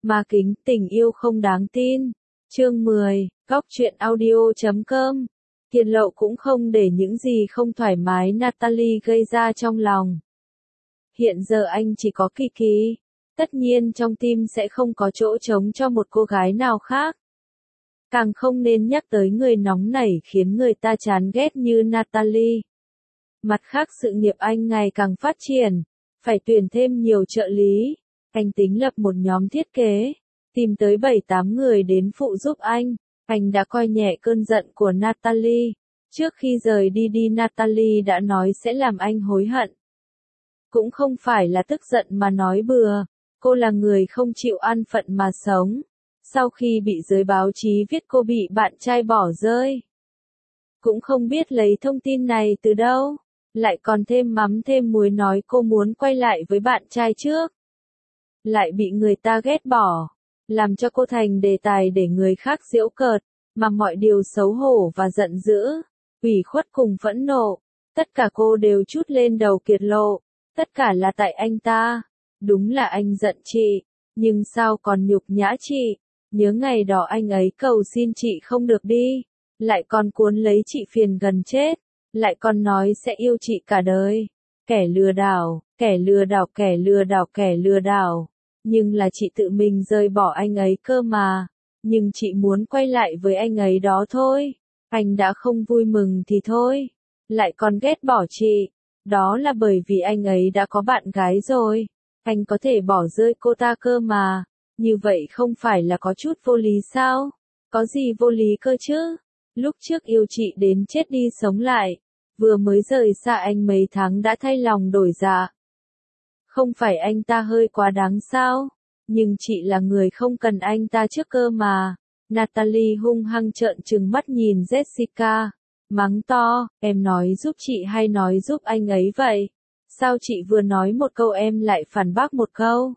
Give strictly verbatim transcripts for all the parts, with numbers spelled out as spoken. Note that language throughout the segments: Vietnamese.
Ma kính tình yêu không đáng tin. Chương mười, góc truyện audio chấm com. Kiệt Lộ cũng không để những gì không thoải mái Natalie gây ra trong lòng. Hiện giờ anh chỉ có Kỳ Kỳ. Tất nhiên trong tim sẽ không có chỗ trống cho một cô gái nào khác. Càng không nên nhắc tới người nóng nảy khiến người ta chán ghét như Natalie. Mặt khác sự nghiệp anh ngày càng phát triển, phải tuyển thêm nhiều trợ lý. Anh tính lập một nhóm thiết kế, tìm tới bảy tám người đến phụ giúp anh. Anh đã coi nhẹ cơn giận của Natalie. Trước khi rời đi đi Natalie đã nói sẽ làm anh hối hận. Cũng không phải là tức giận mà nói bừa, cô là người không chịu an phận mà sống. Sau khi bị giới báo chí viết cô bị bạn trai bỏ rơi, cũng không biết lấy thông tin này từ đâu, lại còn thêm mắm thêm muối nói cô muốn quay lại với bạn trai trước. Lại bị người ta ghét bỏ, làm cho cô thành đề tài để người khác giễu cợt, mà mọi điều xấu hổ và giận dữ, ủy khuất cùng phẫn nộ, tất cả cô đều trút lên đầu Kiệt Lộ, tất cả là tại anh ta. Đúng là anh giận chị, nhưng sao còn nhục nhã chị, nhớ ngày đó anh ấy cầu xin chị không được đi, lại còn cuốn lấy chị phiền gần chết, lại còn nói sẽ yêu chị cả đời. Kẻ lừa đảo, kẻ lừa đảo, kẻ lừa đảo, kẻ lừa đảo. Nhưng là chị tự mình rời bỏ anh ấy cơ mà. Nhưng chị muốn quay lại với anh ấy đó thôi. Anh đã không vui mừng thì thôi. Lại còn ghét bỏ chị. Đó là bởi vì anh ấy đã có bạn gái rồi. Anh có thể bỏ rơi cô ta cơ mà. Như vậy không phải là có chút vô lý sao? Có gì vô lý cơ chứ? Lúc trước yêu chị đến chết đi sống lại. Vừa mới rời xa anh mấy tháng đã thay lòng đổi dạ. Không phải anh ta hơi quá đáng sao? Nhưng chị là người không cần anh ta trước cơ mà. Natalie hung hăng trợn trừng mắt nhìn Jessica. Mắng to, em nói giúp chị hay nói giúp anh ấy vậy? Sao chị vừa nói một câu em lại phản bác một câu?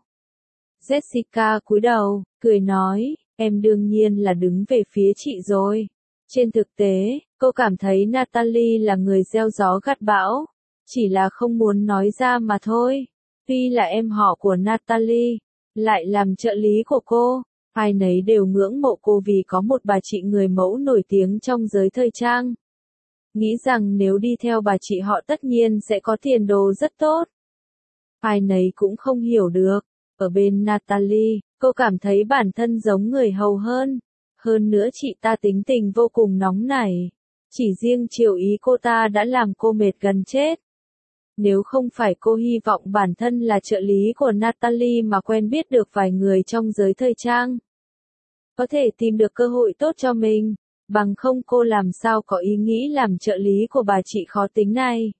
Jessica cúi đầu, cười nói, em đương nhiên là đứng về phía chị rồi. Trên thực tế, cô cảm thấy Natalie là người gieo gió gặt bão. Chỉ là không muốn nói ra mà thôi. Tuy là em họ của Natalie, lại làm trợ lý của cô, ai nấy đều ngưỡng mộ cô vì có một bà chị người mẫu nổi tiếng trong giới thời trang. Nghĩ rằng nếu đi theo bà chị họ tất nhiên sẽ có tiền đồ rất tốt. Ai nấy cũng không hiểu được, ở bên Natalie, cô cảm thấy bản thân giống người hầu hơn. Hơn nữa chị ta tính tình vô cùng nóng nảy. Chỉ riêng chiều ý cô ta đã làm cô mệt gần chết. Nếu không phải cô hy vọng bản thân là trợ lý của Natalie mà quen biết được vài người trong giới thời trang, có thể tìm được cơ hội tốt cho mình, bằng không cô làm sao có ý nghĩ làm trợ lý của bà chị khó tính này.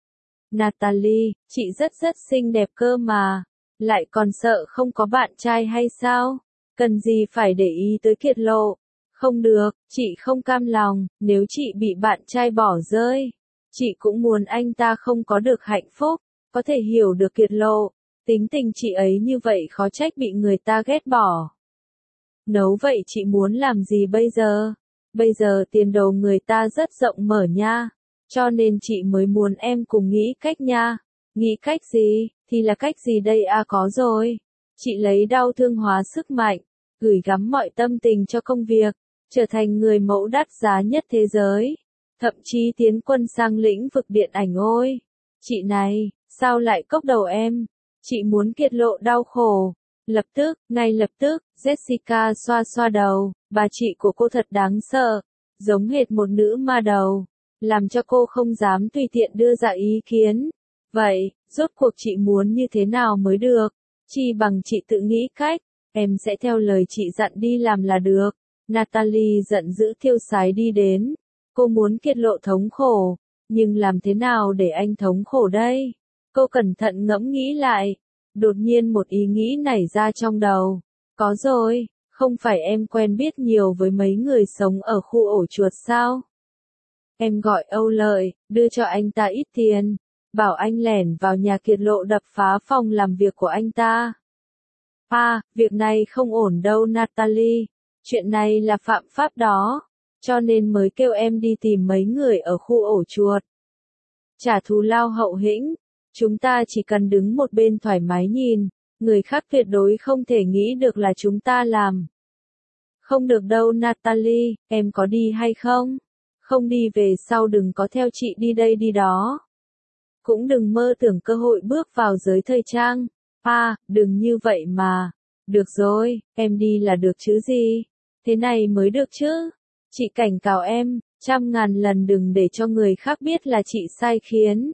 Natalie, chị rất rất xinh đẹp cơ mà, lại còn sợ không có bạn trai hay sao? Cần gì phải để ý tới Kiệt Lộ? Không được, chị không cam lòng, nếu chị bị bạn trai bỏ rơi. Chị cũng muốn anh ta không có được hạnh phúc, có thể hiểu được Kiệt Lộ. Tính tình chị ấy như vậy khó trách bị người ta ghét bỏ. Nấu vậy chị muốn làm gì bây giờ? Bây giờ tiền đồ người ta rất rộng mở nha. Cho nên chị mới muốn em cùng nghĩ cách nha. Nghĩ cách gì? Thì là cách gì đây à có rồi. Chị lấy đau thương hóa sức mạnh, gửi gắm mọi tâm tình cho công việc, trở thành người mẫu đắt giá nhất thế giới. Thậm chí tiến quân sang lĩnh vực điện ảnh ôi. Chị này, sao lại cốc đầu em? Chị muốn Kiệt Lộ đau khổ. Lập tức, ngay lập tức, Jessica xoa xoa đầu, bà chị của cô thật đáng sợ, giống hệt một nữ ma đầu, làm cho cô không dám tùy tiện đưa ra ý kiến. Vậy, rốt cuộc chị muốn như thế nào mới được? Chi bằng chị tự nghĩ cách, em sẽ theo lời chị dặn đi làm là được. Natalie giận dữ thiêu sái đi đến. Cô muốn Kiệt Lộ thống khổ, nhưng làm thế nào để anh thống khổ đây? Cô cẩn thận ngẫm nghĩ lại, đột nhiên một ý nghĩ nảy ra trong đầu. Có rồi, không phải em quen biết nhiều với mấy người sống ở khu ổ chuột sao? Em gọi Âu Lợi, đưa cho anh ta ít tiền, bảo anh lẻn vào nhà Kiệt Lộ đập phá phòng làm việc của anh ta. À, việc này không ổn đâu Natalie, chuyện này là phạm pháp đó. Cho nên mới kêu em đi tìm mấy người ở khu ổ chuột. Trả thù lao hậu hĩnh, chúng ta chỉ cần đứng một bên thoải mái nhìn, Người khác tuyệt đối không thể nghĩ được là chúng ta làm. Không được đâu Natalie, em có đi hay không? Không đi về sau đừng có theo chị đi đây đi đó. Cũng đừng mơ tưởng cơ hội bước vào giới thời trang. À, đừng như vậy mà. Được rồi, em đi là được chứ gì. Thế này mới được chứ. Chị cảnh cáo em, trăm ngàn lần đừng để cho người khác biết là chị sai khiến.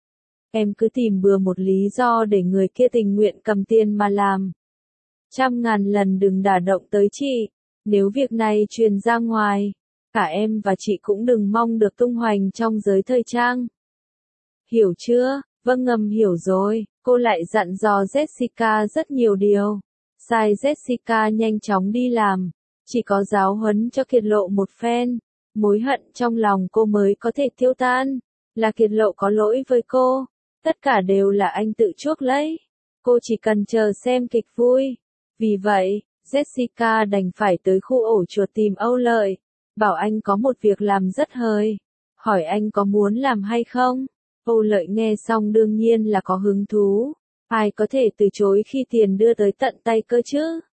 Em cứ tìm bừa một lý do để người kia tình nguyện cầm tiền mà làm. Trăm ngàn lần đừng đả động tới chị. Nếu việc này truyền ra ngoài, cả em và chị cũng đừng mong được tung hoành trong giới thời trang. Hiểu chưa? Vâng ngầm hiểu rồi. Cô lại dặn dò Jessica rất nhiều điều. Sai Jessica nhanh chóng đi làm. Chỉ có giáo huấn cho Kiệt Lộ một phen. Mối hận trong lòng cô mới có thể tiêu tan. Là Kiệt Lộ có lỗi với cô. Tất cả đều là anh tự chuốc lấy. Cô chỉ cần chờ xem kịch vui. Vì vậy, Jessica đành phải tới khu ổ chuột tìm Âu Lợi. Bảo anh có một việc làm rất hời. Hỏi anh có muốn làm hay không? Âu Lợi nghe xong đương nhiên là có hứng thú. Ai có thể từ chối khi tiền đưa tới tận tay cơ chứ?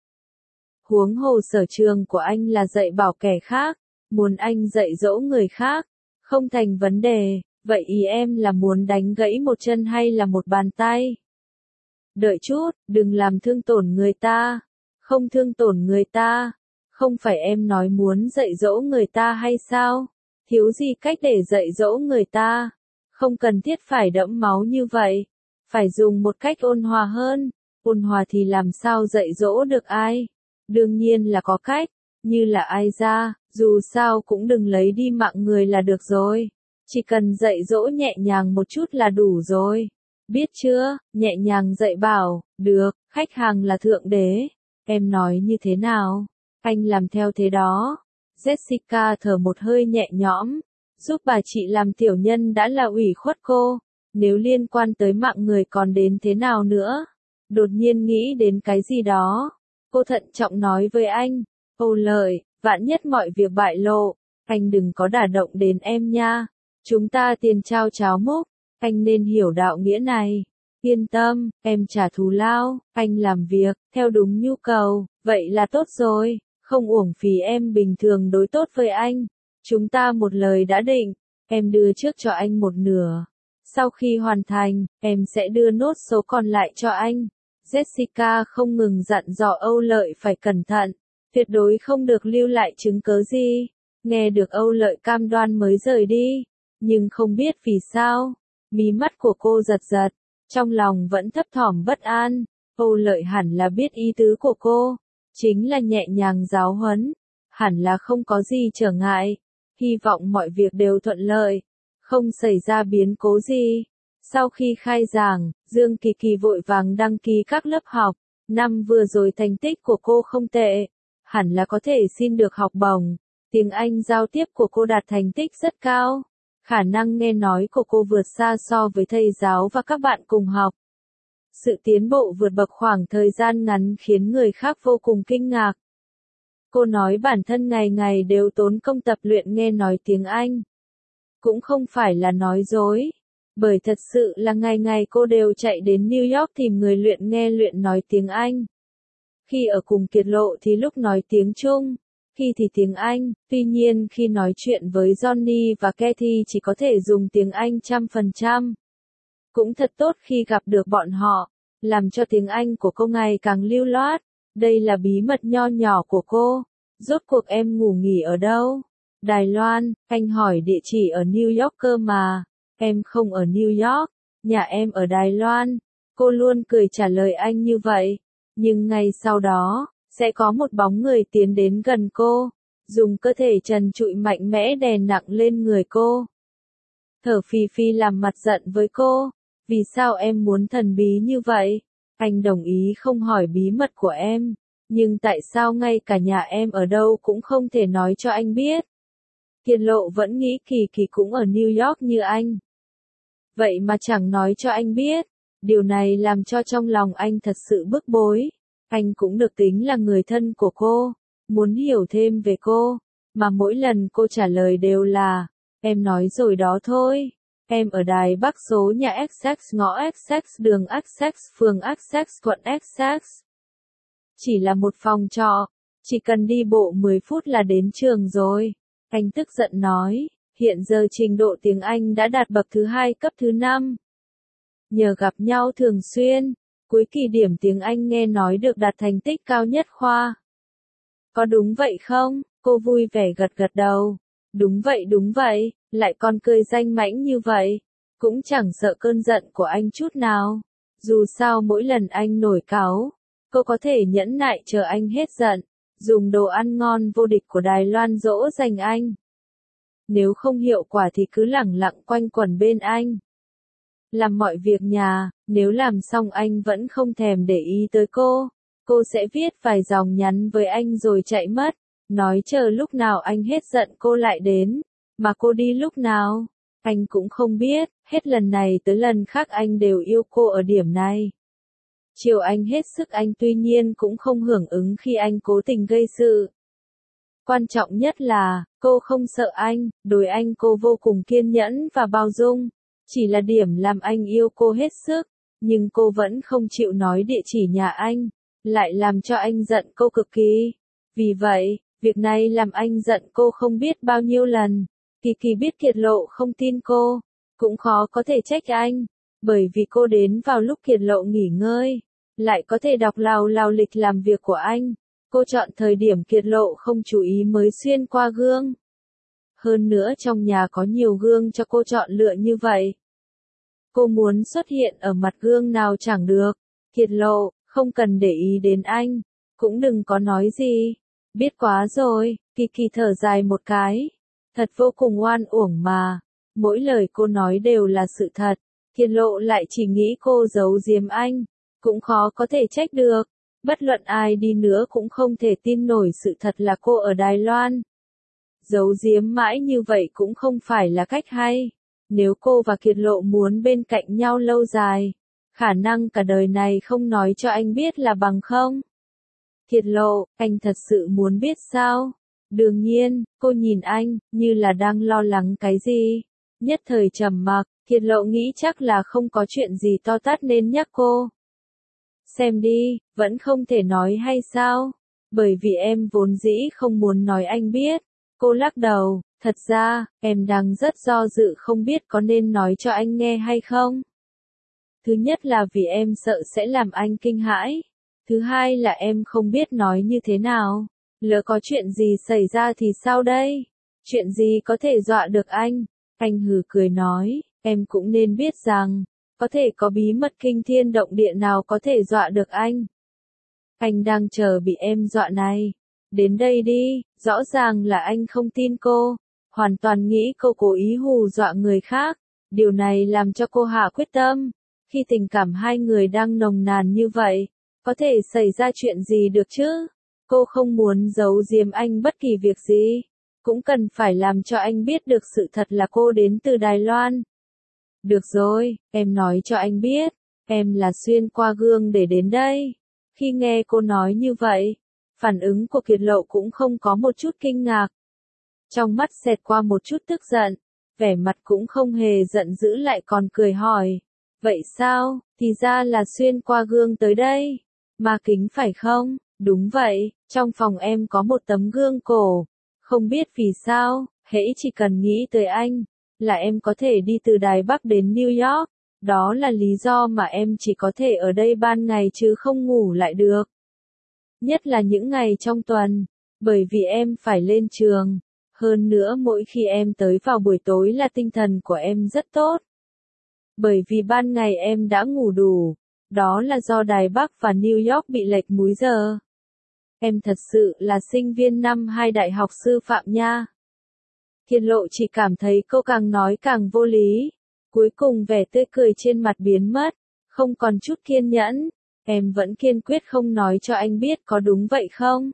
Huống hồ sở trường của anh là dạy bảo kẻ khác. Muốn anh dạy dỗ người khác. Không thành vấn đề. Vậy ý em là muốn đánh gãy một chân hay là một bàn tay? Đợi chút, đừng làm thương tổn người ta. Không thương tổn người ta. Không phải em nói muốn dạy dỗ người ta hay sao? Thiếu gì cách để dạy dỗ người ta? Không cần thiết phải đẫm máu như vậy. Phải dùng một cách ôn hòa hơn. Ôn hòa thì làm sao dạy dỗ được ai? Đương nhiên là có cách. Như là ai ra, dù sao cũng đừng lấy đi mạng người là được rồi. Chỉ cần dạy dỗ nhẹ nhàng một chút là đủ rồi. Biết chưa, nhẹ nhàng dạy bảo, được, khách hàng là thượng đế. Em nói như thế nào? Anh làm theo thế đó. Jessica thở một hơi nhẹ nhõm. Giúp bà chị làm tiểu nhân đã là ủy khuất cô. Nếu liên quan tới mạng người còn đến thế nào nữa? Đột nhiên nghĩ đến cái gì đó. Cô thận trọng nói với anh. Âu Lợi, vạn nhất mọi việc bại lộ. Anh đừng có đả động đến em nha. Chúng ta tiền trao cháo múc. Anh nên hiểu đạo nghĩa này. Yên tâm, em trả thù lao. Anh làm việc, theo đúng nhu cầu. Vậy là tốt rồi. Không uổng phí em bình thường đối tốt với anh. Chúng ta một lời đã định. Em đưa trước cho anh một nửa. Sau khi hoàn thành, em sẽ đưa nốt số còn lại cho anh. Jessica không ngừng dặn dò Âu Lợi phải cẩn thận. Tuyệt đối không được lưu lại chứng cớ gì. Nghe được Âu Lợi cam đoan mới rời đi. Nhưng không biết vì sao. Mí mắt của cô giật giật. Trong lòng vẫn thấp thỏm bất an. Âu Lợi hẳn là biết ý tứ của cô. Chính là nhẹ nhàng giáo huấn. Hẳn là không có gì trở ngại. Hy vọng mọi việc đều thuận lợi. Không xảy ra biến cố gì. Sau khi khai giảng, Dương Kỳ Kỳ vội vàng đăng ký các lớp học. Năm vừa rồi thành tích của cô không tệ. Hẳn là có thể xin được học bổng. Tiếng Anh giao tiếp của cô đạt thành tích rất cao. Khả năng nghe nói của cô vượt xa so với thầy giáo và các bạn cùng học. Sự tiến bộ vượt bậc khoảng thời gian ngắn khiến người khác vô cùng kinh ngạc. Cô nói bản thân ngày ngày đều tốn công tập luyện nghe nói tiếng Anh. Cũng không phải là nói dối. Bởi thật sự là ngày ngày cô đều chạy đến New York tìm người luyện nghe luyện nói tiếng Anh. Khi ở cùng Kiệt Lộ thì lúc nói tiếng Trung. Khi thì tiếng Anh, tuy nhiên khi nói chuyện với Johnny và Kathy chỉ có thể dùng tiếng Anh trăm phần trăm. Cũng thật tốt khi gặp được bọn họ, làm cho tiếng Anh của cô ngày càng lưu loát. Đây là bí mật nho nhỏ của cô. Rốt cuộc em ngủ nghỉ ở đâu? Đài Loan, anh hỏi địa chỉ ở New York cơ mà. Em không ở New York, nhà em ở Đài Loan. Cô luôn cười trả lời anh như vậy. Nhưng ngay sau đó, sẽ có một bóng người tiến đến gần cô, dùng cơ thể trần trụi mạnh mẽ đè nặng lên người cô. Thở phì phì làm mặt giận với cô. Vì sao em muốn thần bí như vậy? Anh đồng ý không hỏi bí mật của em. Nhưng tại sao ngay cả nhà em ở đâu cũng không thể nói cho anh biết? Kiệt Lộ vẫn nghĩ Kỳ Kỳ cũng ở New York như anh. Vậy mà chẳng nói cho anh biết. Điều này làm cho trong lòng anh thật sự bức bối. Anh cũng được tính là người thân của cô. Muốn hiểu thêm về cô. Mà mỗi lần cô trả lời đều là, em nói rồi đó thôi. Em ở Đài Bắc số nhà Essex ngõ Essex đường Essex phường Essex quận Essex. Chỉ là một phòng trọ, chỉ cần đi bộ mười phút là đến trường rồi. Anh tức giận nói, hiện giờ trình độ tiếng Anh đã đạt bậc thứ hai cấp thứ năm. Nhờ gặp nhau thường xuyên, cuối kỳ điểm tiếng Anh nghe nói được đạt thành tích cao nhất khoa. Có đúng vậy không? Cô vui vẻ gật gật đầu. Đúng vậy đúng vậy, lại còn cười danh mãnh như vậy. Cũng chẳng sợ cơn giận của anh chút nào. Dù sao mỗi lần anh nổi cáu, cô có thể nhẫn nại chờ anh hết giận, dùng đồ ăn ngon vô địch của Đài Loan dỗ dành anh. Nếu không hiệu quả thì cứ lẳng lặng quanh quẩn bên anh. Làm mọi việc nhà, nếu làm xong anh vẫn không thèm để ý tới cô, cô sẽ viết vài dòng nhắn với anh rồi chạy mất, nói chờ lúc nào anh hết giận cô lại đến, mà cô đi lúc nào, anh cũng không biết, hết lần này tới lần khác anh đều yêu cô ở điểm này. Chiều anh hết sức anh tuy nhiên cũng không hưởng ứng khi anh cố tình gây sự. Quan trọng nhất là, cô không sợ anh, đối anh cô vô cùng kiên nhẫn và bao dung. Chỉ là điểm làm anh yêu cô hết sức, nhưng cô vẫn không chịu nói địa chỉ nhà anh, lại làm cho anh giận cô cực kỳ. Vì vậy, việc này làm anh giận cô không biết bao nhiêu lần. Kỳ Kỳ biết Kiệt Lộ không tin cô, cũng khó có thể trách anh, bởi vì cô đến vào lúc Kiệt Lộ nghỉ ngơi, lại có thể đọc lào lào lịch làm việc của anh. Cô chọn thời điểm Kiệt Lộ không chú ý mới xuyên qua gương. Hơn nữa trong nhà có nhiều gương cho cô chọn lựa như vậy. Cô muốn xuất hiện ở mặt gương nào chẳng được. Kiệt Lộ, không cần để ý đến anh, cũng đừng có nói gì. Biết quá rồi, Kỳ Kỳ thở dài một cái. Thật vô cùng oan uổng mà. Mỗi lời cô nói đều là sự thật. Kiệt Lộ lại chỉ nghĩ cô giấu giếm anh. Cũng khó có thể trách được. Bất luận ai đi nữa cũng không thể tin nổi sự thật là cô ở Đài Loan. Giấu giếm mãi như vậy cũng không phải là cách hay. Nếu cô và Kiệt Lộ muốn bên cạnh nhau lâu dài, khả năng cả đời này không nói cho anh biết là bằng không. Kiệt Lộ, anh thật sự muốn biết sao? Đương nhiên, cô nhìn anh, như là đang lo lắng cái gì. Nhất thời trầm mặc, Kiệt Lộ nghĩ chắc là không có chuyện gì to tát nên nhắc cô. Xem đi, vẫn không thể nói hay sao? Bởi vì em vốn dĩ không muốn nói anh biết. Cô lắc đầu, thật ra, em đang rất do dự không biết có nên nói cho anh nghe hay không. Thứ nhất là vì em sợ sẽ làm anh kinh hãi. Thứ hai là em không biết nói như thế nào. Lỡ có chuyện gì xảy ra thì sao đây? Chuyện gì có thể dọa được anh? Anh hừ cười nói, em cũng nên biết rằng, có thể có bí mật kinh thiên động địa nào có thể dọa được anh. Anh đang chờ bị em dọa này. Đến đây đi, rõ ràng là anh không tin cô, hoàn toàn nghĩ cô cố ý hù dọa người khác. Điều này làm cho cô hạ quyết tâm. Khi tình cảm hai người đang nồng nàn như vậy, có thể xảy ra chuyện gì được chứ? Cô không muốn giấu giếm anh bất kỳ việc gì, cũng cần phải làm cho anh biết được sự thật là cô đến từ Đài Loan. Được rồi, em nói cho anh biết, em là xuyên qua gương để đến đây. Khi nghe cô nói như vậy, phản ứng của Kiệt Lộ cũng không có một chút kinh ngạc. Trong mắt xẹt qua một chút tức giận, vẻ mặt cũng không hề giận dữ lại còn cười hỏi. Vậy sao, thì ra là xuyên qua gương tới đây. Ma kính phải không? Đúng vậy, trong phòng em có một tấm gương cổ. Không biết vì sao, hễ chỉ cần nghĩ tới anh, là em có thể đi từ Đài Bắc đến New York. Đó là lý do mà em chỉ có thể ở đây ban ngày chứ không ngủ lại được. Nhất là những ngày trong tuần, bởi vì em phải lên trường. Hơn nữa mỗi khi em tới vào buổi tối là tinh thần của em rất tốt. Bởi vì ban ngày em đã ngủ đủ, đó là do Đài Bắc và New York bị lệch múi giờ. Em thật sự là sinh viên năm hai đại học sư phạm nha. Kiệt Lộ chỉ cảm thấy cô càng nói càng vô lý. Cuối cùng vẻ tươi cười trên mặt biến mất, không còn chút kiên nhẫn. Em vẫn kiên quyết không nói cho anh biết có đúng vậy không?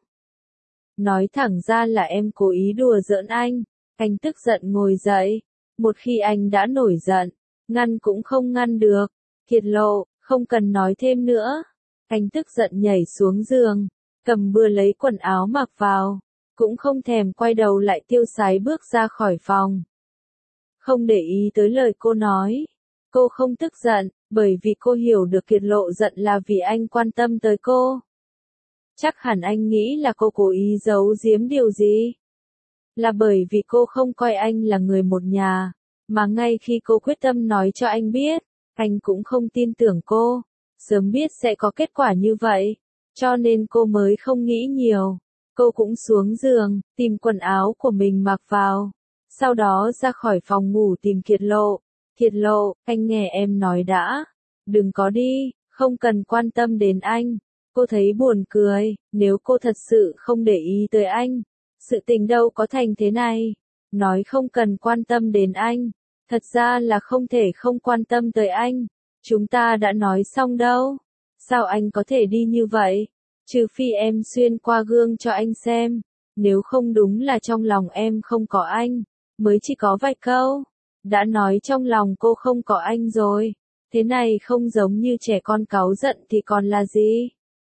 Nói thẳng ra là em cố ý đùa giỡn anh. Anh tức giận ngồi dậy. Một khi anh đã nổi giận, ngăn cũng không ngăn được. Kiệt Lộ, không cần nói thêm nữa. Anh tức giận nhảy xuống giường, cầm bừa lấy quần áo mặc vào, cũng không thèm quay đầu lại tiêu sái bước ra khỏi phòng. không để ý tới lời cô nói. Cô không tức giận, bởi vì cô hiểu được Kiệt Lộ giận là vì anh quan tâm tới cô. Chắc hẳn anh nghĩ là cô cố ý giấu giếm điều gì. Là bởi vì cô không coi anh là người một nhà, mà ngay khi cô quyết tâm nói cho anh biết, anh cũng không tin tưởng cô, sớm biết sẽ có kết quả như vậy, cho nên cô mới không nghĩ nhiều. Cô cũng xuống giường, tìm quần áo của mình mặc vào, sau đó ra khỏi phòng ngủ tìm Kiệt Lộ. Kiệt Lộ, anh nghe em nói đã, đừng có đi, không cần quan tâm đến anh. Cô thấy buồn cười, nếu cô thật sự không để ý tới anh, sự tình đâu có thành thế này. Nói không cần quan tâm đến anh, thật ra là không thể không quan tâm tới anh. Chúng ta đã nói xong đâu. Sao anh có thể đi như vậy? Trừ phi em xuyên qua gương cho anh xem. Nếu không đúng là trong lòng em không có anh, mới chỉ có vài câu. Đã nói trong lòng cô không có anh rồi. Thế này không giống như trẻ con cáu giận thì còn là gì?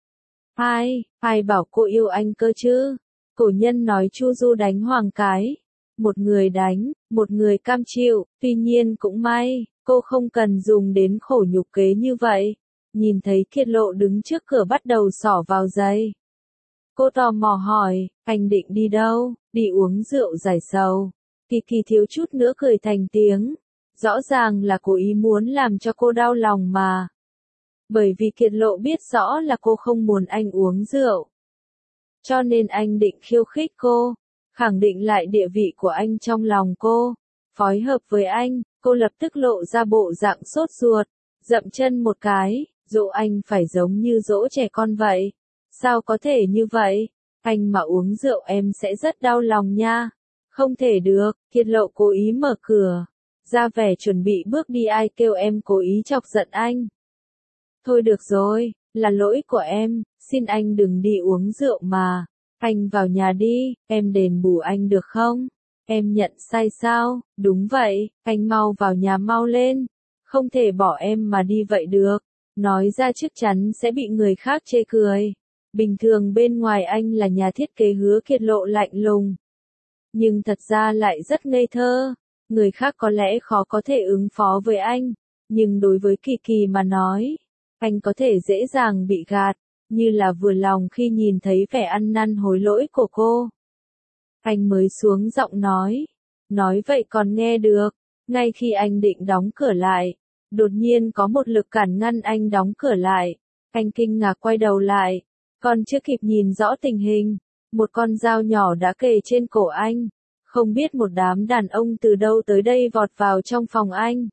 Ai, ai bảo cô yêu anh cơ chứ? Cổ nhân nói Chu Du đánh Hoàng Cái. Một người đánh, một người cam chịu, tuy nhiên cũng may, cô không cần dùng đến khổ nhục kế như vậy. Nhìn thấy Kiệt Lộ đứng trước cửa bắt đầu xỏ vào giày. Cô tò mò hỏi, anh định đi đâu? Đi uống rượu giải sầu. Kỳ Kỳ thiếu chút nữa cười thành tiếng. Rõ ràng là cố ý muốn làm cho cô đau lòng mà. Bởi vì Kiệt Lộ biết rõ là cô không muốn anh uống rượu. Cho nên anh định khiêu khích cô, khẳng định lại địa vị của anh trong lòng cô. Phối hợp với anh, cô lập tức lộ ra bộ dạng sốt ruột, dậm chân một cái, dỗ anh phải giống như dỗ trẻ con vậy. Sao có thể như vậy? Anh mà uống rượu em sẽ rất đau lòng nha. Không thể được, Kiệt Lộ cố ý mở cửa, ra vẻ chuẩn bị bước đi, ai kêu em cố ý chọc giận anh. Thôi được rồi, là lỗi của em, xin anh đừng đi uống rượu mà. Anh vào nhà đi, em đền bù anh được không? Em nhận sai sao? Đúng vậy, anh mau vào nhà mau lên. Không thể bỏ em mà đi vậy được. Nói ra chắc chắn sẽ bị người khác chê cười. Bình thường bên ngoài anh là nhà thiết kế Hứa Kiệt Lộ lạnh lùng. Nhưng thật ra lại rất ngây thơ. Người khác có lẽ khó có thể ứng phó với anh. Nhưng đối với Kỳ Kỳ mà nói, anh có thể dễ dàng bị gạt, như là vừa lòng khi nhìn thấy vẻ ăn năn hối lỗi của cô. Anh mới xuống giọng nói, nói vậy còn nghe được, ngay khi anh định đóng cửa lại, đột nhiên có một lực cản ngăn anh đóng cửa lại. Anh kinh ngạc quay đầu lại, còn chưa kịp nhìn rõ tình hình, một con dao nhỏ đã kề trên cổ anh. Không biết một đám đàn ông từ đâu tới đây vọt vào trong phòng anh.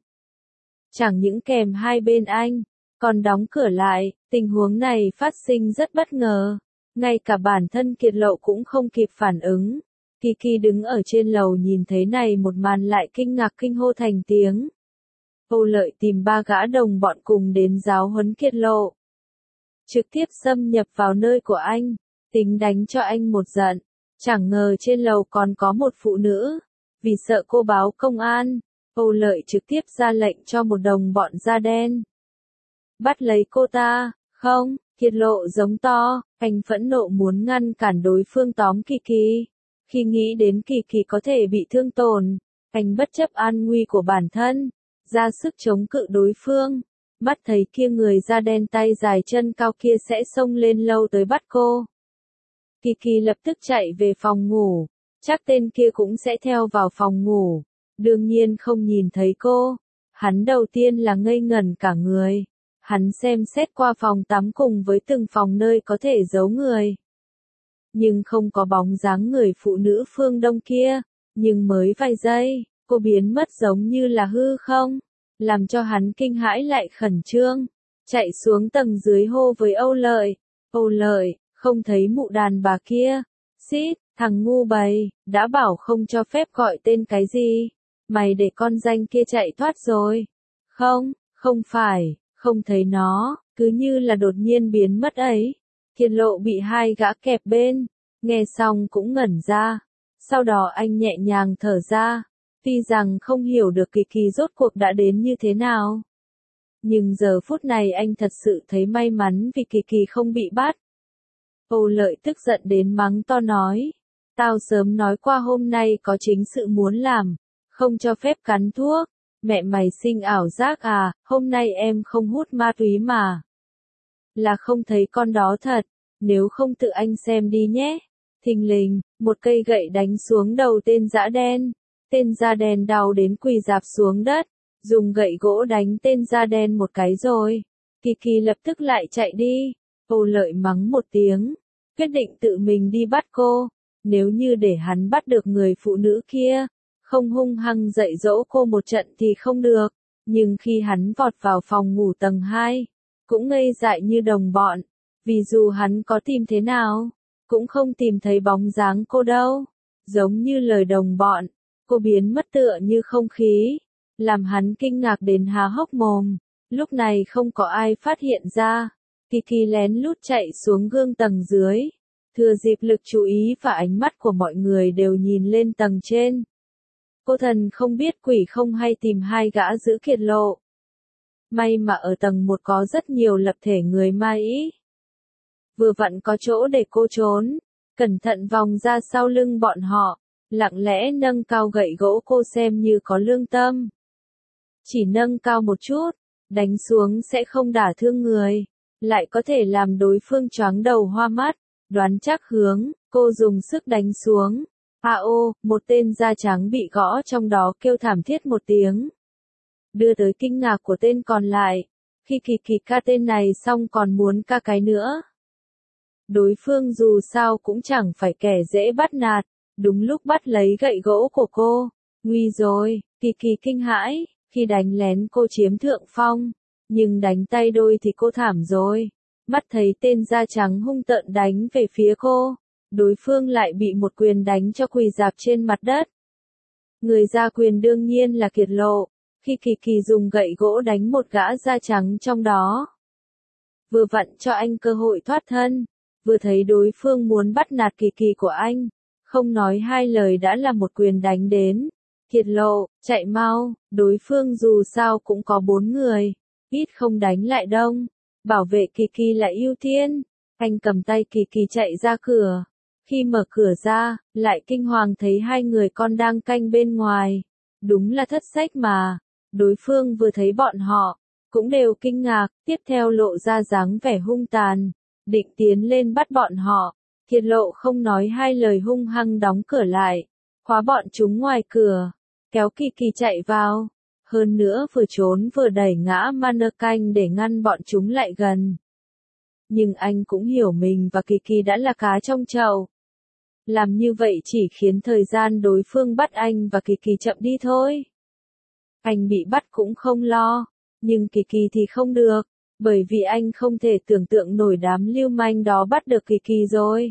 Chẳng những kèm hai bên anh, còn đóng cửa lại. Tình huống này phát sinh rất bất ngờ. Ngay cả bản thân Kiệt Lộ cũng không kịp phản ứng. Kỳ Kỳ đứng ở trên lầu nhìn thấy này một màn lại kinh ngạc kinh hô thành tiếng. Âu Lợi tìm ba gã đồng bọn cùng đến giáo huấn Kiệt Lộ. Trực tiếp xâm nhập vào nơi của anh, tính đánh cho anh một trận. Chẳng ngờ trên lầu còn có một phụ nữ. Vì sợ cô báo công an, Âu Lợi trực tiếp ra lệnh cho một đồng bọn da đen bắt lấy cô ta. Không, Kiệt Lộ giống to, anh phẫn nộ muốn ngăn cản đối phương tóm Kỳ Kỳ. Khi nghĩ đến Kỳ Kỳ có thể bị thương tổn, anh bất chấp an nguy của bản thân, ra sức chống cự đối phương. Mắt thấy kia người da đen tay dài chân cao kia sẽ xông lên lâu tới bắt cô. Kỳ Kỳ lập tức chạy về phòng ngủ, chắc tên kia cũng sẽ theo vào phòng ngủ. Đương nhiên không nhìn thấy cô. Hắn đầu tiên là ngây ngẩn cả người. Hắn xem xét qua phòng tắm cùng với từng phòng nơi có thể giấu người. Nhưng không có bóng dáng người phụ nữ phương Đông kia. Nhưng mới vài giây, cô biến mất giống như là hư không. Làm cho hắn kinh hãi lại khẩn trương. Chạy xuống tầng dưới hô với Âu Lợi. Âu Lợi, không thấy mụ đàn bà kia. Xít, thằng ngu bầy, đã bảo không cho phép gọi tên cái gì. Mày để con danh kia chạy thoát rồi. Không, không phải. Không thấy nó, cứ như là đột nhiên biến mất ấy. Kiệt Lộ bị hai gã kẹp bên, nghe xong cũng ngẩn ra. Sau đó anh nhẹ nhàng thở ra, tuy rằng không hiểu được Kỳ Kỳ rốt cuộc đã đến như thế nào. Nhưng giờ phút này anh thật sự thấy may mắn vì Kỳ Kỳ không bị bắt. Âu Lợi tức giận đến mắng to nói, tao sớm nói qua hôm nay có chính sự muốn làm, không cho phép cắn thuốc. Mẹ mày sinh ảo giác à, hôm nay em không hút ma túy mà. Là không thấy con đó thật, nếu không tự anh xem đi nhé. Thình lình, một cây gậy đánh xuống đầu tên dã đen. Tên da đen đau đến quỳ rạp xuống đất, dùng gậy gỗ đánh tên da đen một cái rồi. Kiki lập tức lại chạy đi. Âu Lợi mắng một tiếng, quyết định tự mình đi bắt cô. Nếu như để hắn bắt được người phụ nữ kia, không hung hăng dạy dỗ cô một trận thì không được. Nhưng khi hắn vọt vào phòng ngủ tầng hai, cũng ngây dại như đồng bọn. Vì dù hắn có tìm thế nào, cũng không tìm thấy bóng dáng cô đâu. Giống như lời đồng bọn, cô biến mất tựa như không khí, làm hắn kinh ngạc đến há hốc mồm. Lúc này không có ai phát hiện ra. Kiki lén lút chạy xuống gương tầng dưới. Thừa dịp lực chú ý và ánh mắt của mọi người đều nhìn lên tầng trên. Cô thần không biết quỷ không hay tìm hai gã giữ Kiệt Lộ. May mà ở tầng một có rất nhiều lập thể người ma ý. Vừa vặn có chỗ để cô trốn. Cẩn thận vòng ra sau lưng bọn họ. Lặng lẽ nâng cao gậy gỗ cô xem như có lương tâm. Chỉ nâng cao một chút, đánh xuống sẽ không đả thương người. Lại có thể làm đối phương choáng đầu hoa mắt. Đoán chắc hướng, cô dùng sức đánh xuống. À ô, một tên da trắng bị gõ trong đó kêu thảm thiết một tiếng. Đưa tới kinh ngạc của tên còn lại. Khi kỳ kỳ ca tên này xong còn muốn ca cái nữa. Đối phương dù sao cũng chẳng phải kẻ dễ bắt nạt. Đúng lúc bắt lấy gậy gỗ của cô. Nguy rồi, kỳ kỳ kinh hãi. Khi đánh lén cô chiếm thượng phong. Nhưng đánh tay đôi thì cô thảm rồi. Mắt thấy tên da trắng hung tợn đánh về phía cô. Đối phương lại bị một quyền đánh cho quỳ rạp trên mặt đất. Người ra quyền đương nhiên là Kiệt Lộ. Khi Kỳ Kỳ dùng gậy gỗ đánh một gã da trắng trong đó. Vừa vặn cho anh cơ hội thoát thân. Vừa thấy đối phương muốn bắt nạt Kỳ Kỳ của anh. Không nói hai lời đã là một quyền đánh đến. Kiệt Lộ, chạy mau, đối phương dù sao cũng có bốn người. Ít không đánh lại đông. Bảo vệ Kỳ Kỳ lại ưu tiên. Anh cầm tay Kỳ Kỳ chạy ra cửa. Khi mở cửa ra, lại kinh hoàng thấy hai người con đang canh bên ngoài. Đúng là thất sách mà. Đối phương vừa thấy bọn họ, cũng đều kinh ngạc, tiếp theo lộ ra dáng vẻ hung tàn. Định tiến lên bắt bọn họ. Kiệt Lộ không nói hai lời hung hăng đóng cửa lại. Khóa bọn chúng ngoài cửa. Kéo Kỳ Kỳ chạy vào. Hơn nữa vừa trốn vừa đẩy ngã mannequin để ngăn bọn chúng lại gần. Nhưng anh cũng hiểu mình và Kỳ Kỳ đã là cá trong chậu. Làm như vậy chỉ khiến thời gian đối phương bắt anh và Kỳ Kỳ chậm đi thôi. Anh bị bắt cũng không lo, nhưng Kỳ Kỳ thì không được, bởi vì anh không thể tưởng tượng nổi đám lưu manh đó bắt được Kỳ Kỳ rồi.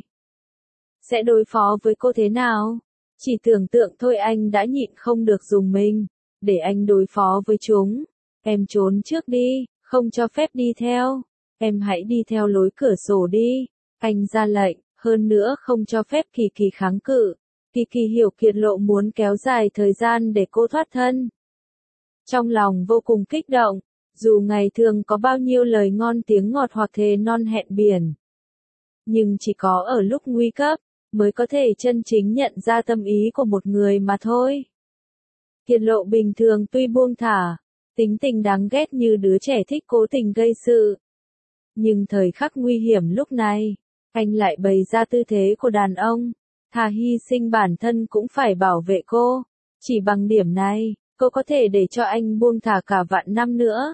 Sẽ đối phó với cô thế nào? Chỉ tưởng tượng thôi anh đã nhịn không được dùng mình. Để anh đối phó với chúng. Em trốn trước đi, không cho phép đi theo. Em hãy đi theo lối cửa sổ đi. Anh ra lệnh, hơn nữa không cho phép Kỳ Kỳ kháng cự. Kỳ Kỳ hiểu Kiệt Lộ muốn kéo dài thời gian để cô thoát thân. Trong lòng vô cùng kích động, dù ngày thường có bao nhiêu lời ngon tiếng ngọt hoặc thề non hẹn biển. Nhưng chỉ có ở lúc nguy cấp, mới có thể chân chính nhận ra tâm ý của một người mà thôi. Kiệt Lộ bình thường tuy buông thả, tính tình đáng ghét như đứa trẻ thích cố tình gây sự. Nhưng thời khắc nguy hiểm lúc này, anh lại bày ra tư thế của đàn ông, thà hy sinh bản thân cũng phải bảo vệ cô. Chỉ bằng điểm này, cô có thể để cho anh buông thả cả vạn năm nữa.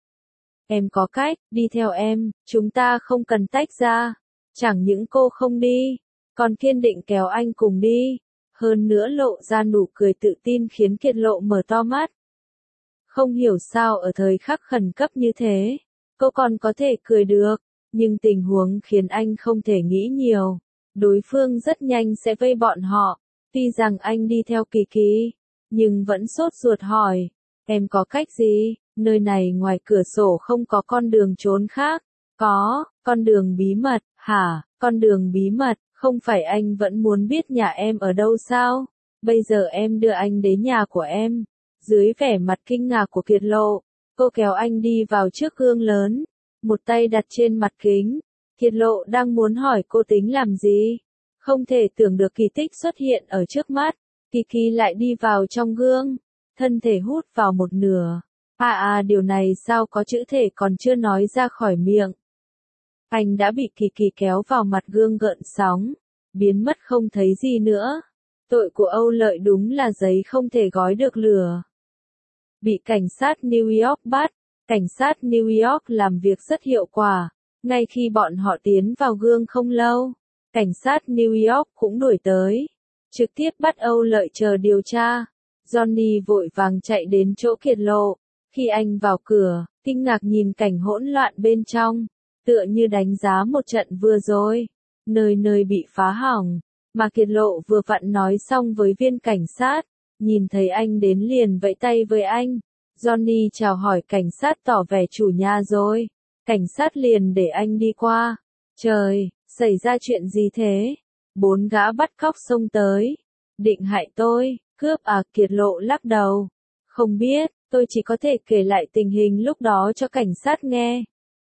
Em có cách, đi theo em, chúng ta không cần tách ra. Chẳng những cô không đi, còn kiên định kéo anh cùng đi. Hơn nữa lộ ra nụ cười tự tin khiến Kiệt Lộ mở to mắt. Không hiểu sao ở thời khắc khẩn cấp như thế, cô còn có thể cười được, nhưng tình huống khiến anh không thể nghĩ nhiều. Đối phương rất nhanh sẽ vây bọn họ, tuy rằng anh đi theo Kỳ Kỳ, nhưng vẫn sốt ruột hỏi, em có cách gì, nơi này ngoài cửa sổ không có con đường trốn khác. Có, con đường bí mật, hả, con đường bí mật. Không phải anh vẫn muốn biết nhà em ở đâu sao? Bây giờ em đưa anh đến nhà của em. Dưới vẻ mặt kinh ngạc của Kiệt Lộ, cô kéo anh đi vào trước gương lớn, một tay đặt trên mặt kính. Kiệt Lộ đang muốn hỏi cô tính làm gì. Không thể tưởng được kỳ tích xuất hiện ở trước mắt. Kỳ Kỳ lại đi vào trong gương, thân thể hút vào một nửa. À à điều này sao có chữ thể còn chưa nói ra khỏi miệng. Anh đã bị Kỳ Kỳ kéo vào mặt gương gợn sóng, biến mất không thấy gì nữa. Tội của Âu Lợi đúng là giấy không thể gói được lửa. Bị cảnh sát New York bắt, cảnh sát New York làm việc rất hiệu quả. Ngay khi bọn họ tiến vào gương không lâu, cảnh sát New York cũng đuổi tới, trực tiếp bắt Âu Lợi chờ điều tra. Johnny vội vàng chạy đến chỗ Kiệt Lộ. Khi anh vào cửa, kinh ngạc nhìn cảnh hỗn loạn bên trong, tựa như đánh giá một trận vừa rồi, nơi nơi bị phá hỏng, mà Kiệt Lộ vừa vặn nói xong với viên cảnh sát, nhìn thấy anh đến liền vẫy tay với anh. Johnny chào hỏi cảnh sát tỏ vẻ chủ nhà rồi, cảnh sát liền để anh đi qua. Trời, xảy ra chuyện gì thế? Bốn gã bắt cóc xông tới, định hại tôi, cướp à? Kiệt Lộ lắc đầu, không biết, tôi chỉ có thể kể lại tình hình lúc đó cho cảnh sát nghe.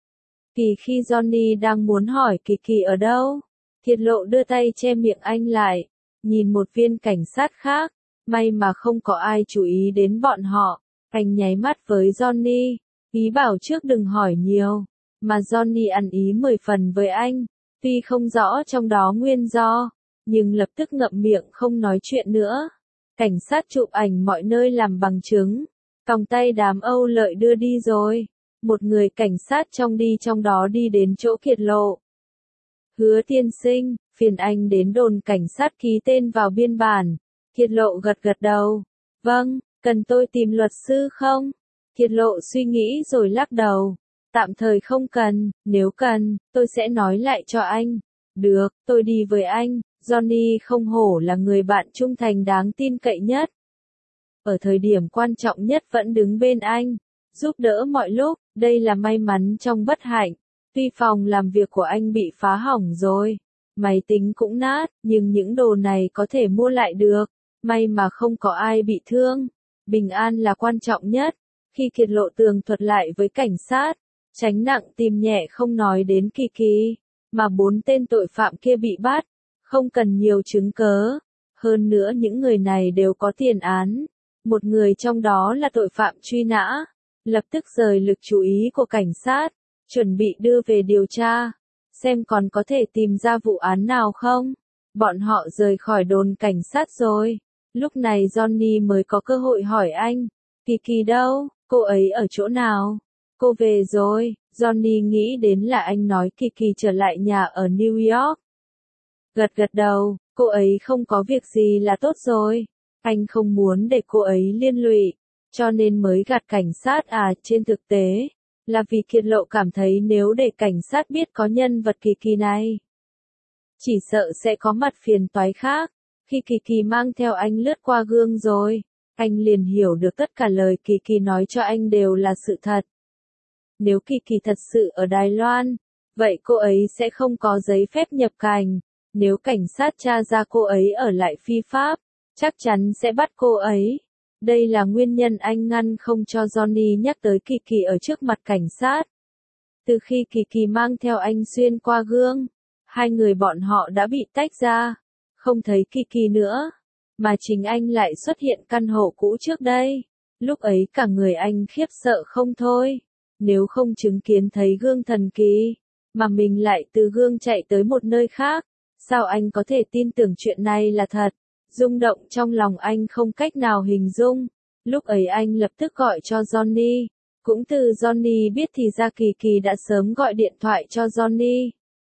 Kỳ khi Johnny đang muốn hỏi Kỳ Kỳ ở đâu, Kiệt Lộ đưa tay che miệng anh lại, nhìn một viên cảnh sát khác, may mà không có ai chú ý đến bọn họ. Anh nháy mắt với Johnny, ý bảo trước đừng hỏi nhiều, mà Johnny ăn ý mười phần với anh, tuy không rõ trong đó nguyên do, nhưng lập tức ngậm miệng không nói chuyện nữa. Cảnh sát chụp ảnh mọi nơi làm bằng chứng, còng tay đám Âu Lợi đưa đi rồi. Một người cảnh sát trong đi trong đó đi đến chỗ Kiệt Lộ. Hứa tiên sinh, phiền anh đến đồn cảnh sát ký tên vào biên bản. Kiệt Lộ gật gật đầu. Vâng, cần tôi tìm luật sư không? Kiệt Lộ suy nghĩ rồi lắc đầu. Tạm thời không cần, nếu cần, tôi sẽ nói lại cho anh. Được, tôi đi với anh. Johnny không hổ là người bạn trung thành đáng tin cậy nhất. Ở thời điểm quan trọng nhất vẫn đứng bên anh, giúp đỡ mọi lúc, đây là may mắn trong bất hạnh. Tuy phòng làm việc của anh bị phá hỏng rồi, máy tính cũng nát, nhưng những đồ này có thể mua lại được, may mà không có ai bị thương. Bình an là quan trọng nhất. Khi Kiệt Lộ tường thuật lại với cảnh sát, tránh nặng tìm nhẹ không nói đến Kỳ Kỳ, mà bốn tên tội phạm kia bị bắt, không cần nhiều chứng cớ. Hơn nữa những người này đều có tiền án. Một người trong đó là tội phạm truy nã, lập tức rời lực chú ý của cảnh sát, chuẩn bị đưa về điều tra, xem còn có thể tìm ra vụ án nào không. Bọn họ rời khỏi đồn cảnh sát rồi. Lúc này Johnny mới có cơ hội hỏi anh, Kỳ Kỳ đâu, cô ấy ở chỗ nào? Cô về rồi. Johnny nghĩ đến là anh nói Kỳ Kỳ trở lại nhà ở New York. Gật gật đầu, cô ấy không có việc gì là tốt rồi. Anh không muốn để cô ấy liên lụy, cho nên mới gạt cảnh sát à. Trên thực tế, là vì Kiệt Lộ cảm thấy nếu để cảnh sát biết có nhân vật Kỳ Kỳ này, chỉ sợ sẽ có mặt phiền toái khác. Khi Kỳ Kỳ mang theo anh lướt qua gương rồi, anh liền hiểu được tất cả lời Kỳ Kỳ nói cho anh đều là sự thật. Nếu Kỳ Kỳ thật sự ở Đài Loan, vậy cô ấy sẽ không có giấy phép nhập cảnh. Nếu cảnh sát tra ra cô ấy ở lại phi pháp, chắc chắn sẽ bắt cô ấy. Đây là nguyên nhân anh ngăn không cho Johnny nhắc tới Kỳ Kỳ ở trước mặt cảnh sát. Từ khi Kỳ Kỳ mang theo anh xuyên qua gương, hai người bọn họ đã bị tách ra, không thấy Kỳ Kỳ nữa, mà chính anh lại xuất hiện căn hộ cũ trước đây. Lúc ấy cả người anh khiếp sợ không thôi, nếu không chứng kiến thấy gương thần kỳ, mà mình lại từ gương chạy tới một nơi khác, sao anh có thể tin tưởng chuyện này là thật? Rung động trong lòng anh không cách nào hình dung. Lúc ấy anh lập tức gọi cho Johnny. Cũng từ Johnny biết thì ra Kỳ Kỳ đã sớm gọi điện thoại cho Johnny.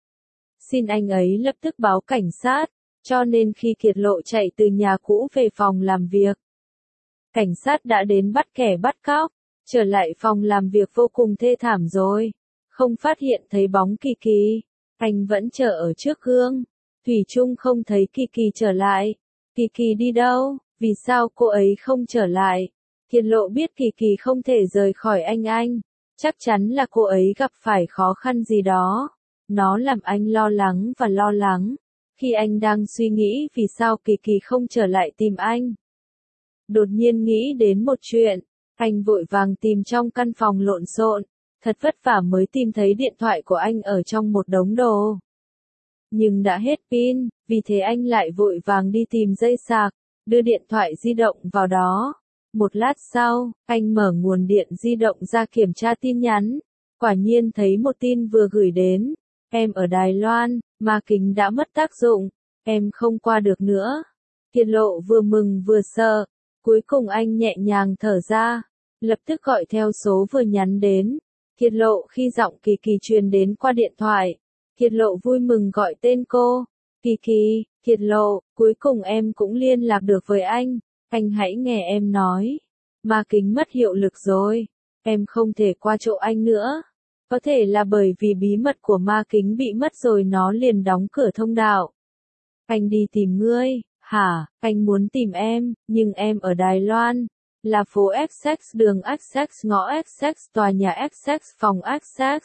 Xin anh ấy lập tức báo cảnh sát. Cho nên khi Kiệt Lộ chạy từ nhà cũ về phòng làm việc, cảnh sát đã đến bắt kẻ bắt cóc. Trở lại phòng làm việc vô cùng thê thảm rồi. Không phát hiện thấy bóng Kỳ Kỳ. Anh vẫn chờ ở trước gương. Thủy chung không thấy Kỳ Kỳ trở lại. Kỳ Kỳ đi đâu? Vì sao cô ấy không trở lại? Kiệt Lộ biết Kỳ Kỳ không thể rời khỏi anh anh. Chắc chắn là cô ấy gặp phải khó khăn gì đó. Nó làm anh lo lắng và lo lắng. Khi anh đang suy nghĩ vì sao Kỳ Kỳ không trở lại tìm anh, đột nhiên nghĩ đến một chuyện. Anh vội vàng tìm trong căn phòng lộn xộn. Thật vất vả mới tìm thấy điện thoại của anh ở trong một đống đồ. Nhưng đã hết pin, vì thế anh lại vội vàng đi tìm dây sạc, đưa điện thoại di động vào đó. Một lát sau, anh mở nguồn điện di động ra kiểm tra tin nhắn. Quả nhiên thấy một tin vừa gửi đến. Em ở Đài Loan, ma kính đã mất tác dụng. Em không qua được nữa. Kiệt Lộ vừa mừng vừa sợ. Cuối cùng anh nhẹ nhàng thở ra. Lập tức gọi theo số vừa nhắn đến. Kiệt Lộ khi giọng Kỳ Kỳ truyền đến qua điện thoại. Kiệt Lộ vui mừng gọi tên cô. Kỳ Kỳ, Kiệt Lộ, cuối cùng em cũng liên lạc được với anh. Anh hãy nghe em nói. Ma kính mất hiệu lực rồi. Em không thể qua chỗ anh nữa. Có thể là bởi vì bí mật của ma kính bị mất rồi nó liền đóng cửa thông đạo. Anh đi tìm ngươi, hả? Anh muốn tìm em, nhưng em ở Đài Loan. Là phố Essex, đường Essex, ngõ Essex, tòa nhà Essex, phòng Essex.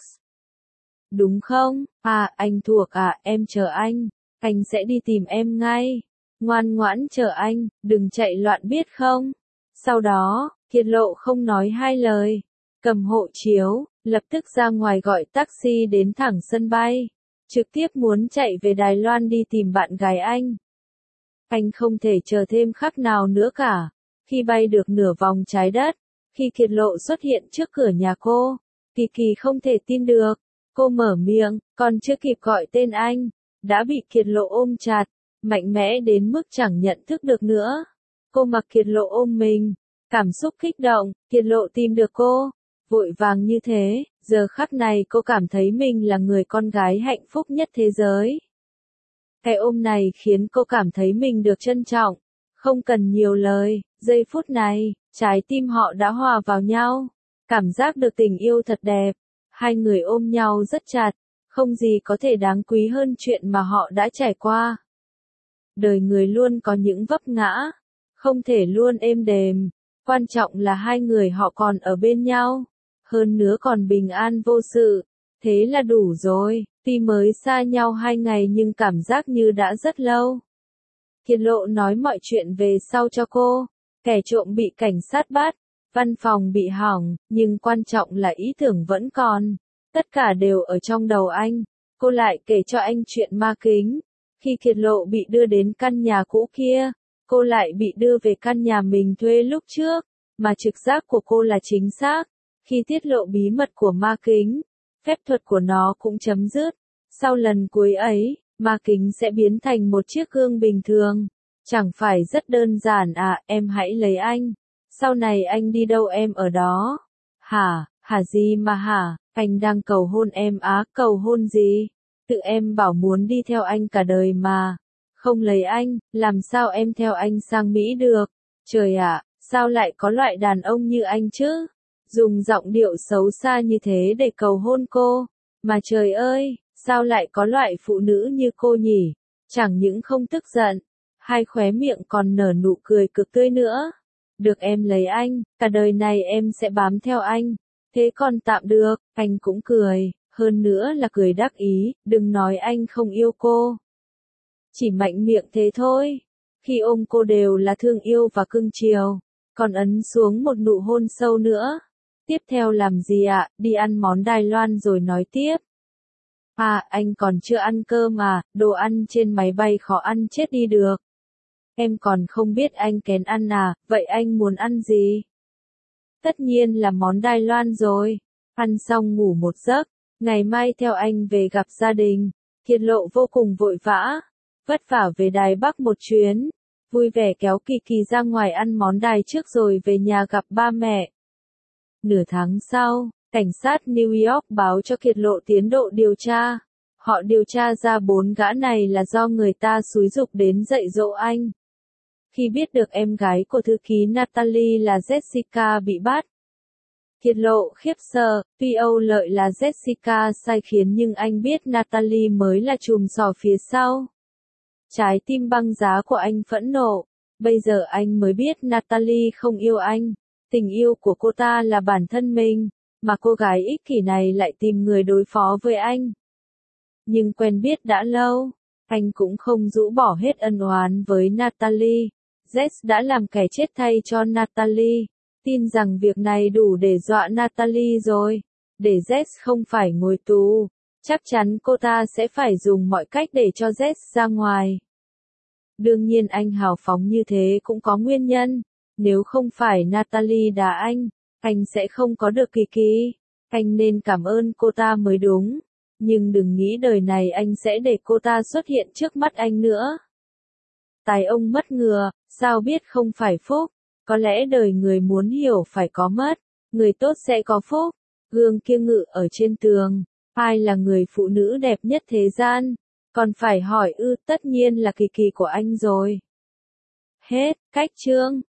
Đúng không? À, anh thuộc à, em chờ anh. Anh sẽ đi tìm em ngay. Ngoan ngoãn chờ anh, đừng chạy loạn biết không? Sau đó, Kiệt Lộ không nói hai lời. Cầm hộ chiếu, lập tức ra ngoài gọi taxi đến thẳng sân bay. Trực tiếp muốn chạy về Đài Loan đi tìm bạn gái anh. Anh không thể chờ thêm khắc nào nữa cả. Khi bay được nửa vòng trái đất, khi Kiệt Lộ xuất hiện trước cửa nhà cô, Kỳ Kỳ không thể tin được. Cô mở miệng, còn chưa kịp gọi tên anh, đã bị Kiệt Lộ ôm chặt, mạnh mẽ đến mức chẳng nhận thức được nữa. Cô mặc Kiệt Lộ ôm mình, cảm xúc kích động, Kiệt Lộ tìm được cô, vội vàng như thế, giờ khắc này cô cảm thấy mình là người con gái hạnh phúc nhất thế giới. Cái ôm này khiến cô cảm thấy mình được trân trọng, không cần nhiều lời, giây phút này, trái tim họ đã hòa vào nhau, cảm giác được tình yêu thật đẹp, hai người ôm nhau rất chặt, không gì có thể đáng quý hơn chuyện mà họ đã trải qua. Đời người luôn có những vấp ngã, không thể luôn êm đềm, quan trọng là hai người họ còn ở bên nhau, hơn nữa còn bình an vô sự, thế là đủ rồi, tuy mới xa nhau hai ngày nhưng cảm giác như đã rất lâu. Kiệt Lộ nói mọi chuyện về sau cho cô, kẻ trộm bị cảnh sát bắt, văn phòng bị hỏng, nhưng quan trọng là ý tưởng vẫn còn, tất cả đều ở trong đầu anh. Cô lại kể cho anh chuyện ma kính. Khi Kiệt Lộ bị đưa đến căn nhà cũ kia, cô lại bị đưa về căn nhà mình thuê lúc trước, mà trực giác của cô là chính xác. Khi tiết lộ bí mật của ma kính, phép thuật của nó cũng chấm dứt. Sau lần cuối ấy, ma kính sẽ biến thành một chiếc gương bình thường. Chẳng phải rất đơn giản à, em hãy lấy anh. Sau này anh đi đâu em ở đó. Hả, hả gì mà hả, anh đang cầu hôn em á, cầu hôn gì? Tự em bảo muốn đi theo anh cả đời mà. Không lấy anh, làm sao em theo anh sang Mỹ được? Trời ạ, sao lại có loại đàn ông như anh chứ? Dùng giọng điệu xấu xa như thế để cầu hôn cô. Mà trời ơi, sao lại có loại phụ nữ như cô nhỉ? Chẳng những không tức giận, hai khóe miệng còn nở nụ cười cực tươi nữa. Được em lấy anh, cả đời này em sẽ bám theo anh. Thế còn tạm được, anh cũng cười, hơn nữa là cười đắc ý, đừng nói anh không yêu cô. Chỉ mạnh miệng thế thôi. Khi ôm cô đều là thương yêu và cưng chiều, còn ấn xuống một nụ hôn sâu nữa. Tiếp theo làm gì ạ, đi ăn món Đài Loan rồi nói tiếp. À, anh còn chưa ăn cơm à, đồ ăn trên máy bay khó ăn chết đi được. Em còn không biết anh kén ăn à, vậy anh muốn ăn gì? Tất nhiên là món Đài Loan rồi. Ăn xong ngủ một giấc, ngày mai theo anh về gặp gia đình. Kiệt Lộ vô cùng vội vã, vất vả về Đài Bắc một chuyến, vui vẻ kéo Kỳ Kỳ ra ngoài ăn món Đài trước rồi về nhà gặp ba mẹ. Nửa tháng sau, cảnh sát New York báo cho Kiệt Lộ tiến độ điều tra. Họ điều tra ra bốn gã này là do người ta xúi giục đến dạy dỗ anh. Khi biết được em gái của thư ký Natalie là Jessica bị bắt, Kiệt Lộ khiếp sợ, tuy Âu lợi là Jessica sai khiến nhưng anh biết Natalie mới là chùm sò phía sau. Trái tim băng giá của anh phẫn nộ, bây giờ anh mới biết Natalie không yêu anh, tình yêu của cô ta là bản thân mình, mà cô gái ích kỷ này lại tìm người đối phó với anh. Nhưng quen biết đã lâu, anh cũng không rũ bỏ hết ân oán với Natalie. Jess đã làm kẻ chết thay cho Natalie, tin rằng việc này đủ để dọa Natalie rồi. Để Jess không phải ngồi tù, chắc chắn cô ta sẽ phải dùng mọi cách để cho Jess ra ngoài. Đương nhiên anh hào phóng như thế cũng có nguyên nhân, Nếu không phải Natalie đá anh, anh sẽ không có được Kỳ Kỳ. Anh nên cảm ơn cô ta mới đúng. Nhưng đừng nghĩ đời này anh sẽ để cô ta xuất hiện trước mắt anh nữa. Tài ông mất ngừa, sao biết không phải phúc. Có lẽ đời người muốn hiểu phải có mất. Người tốt sẽ có phúc. Gương kia ngự ở trên tường. Ai là người phụ nữ đẹp nhất thế gian? Còn phải hỏi ư, tất nhiên là Kỳ Kỳ của anh rồi. Hết, cách chương.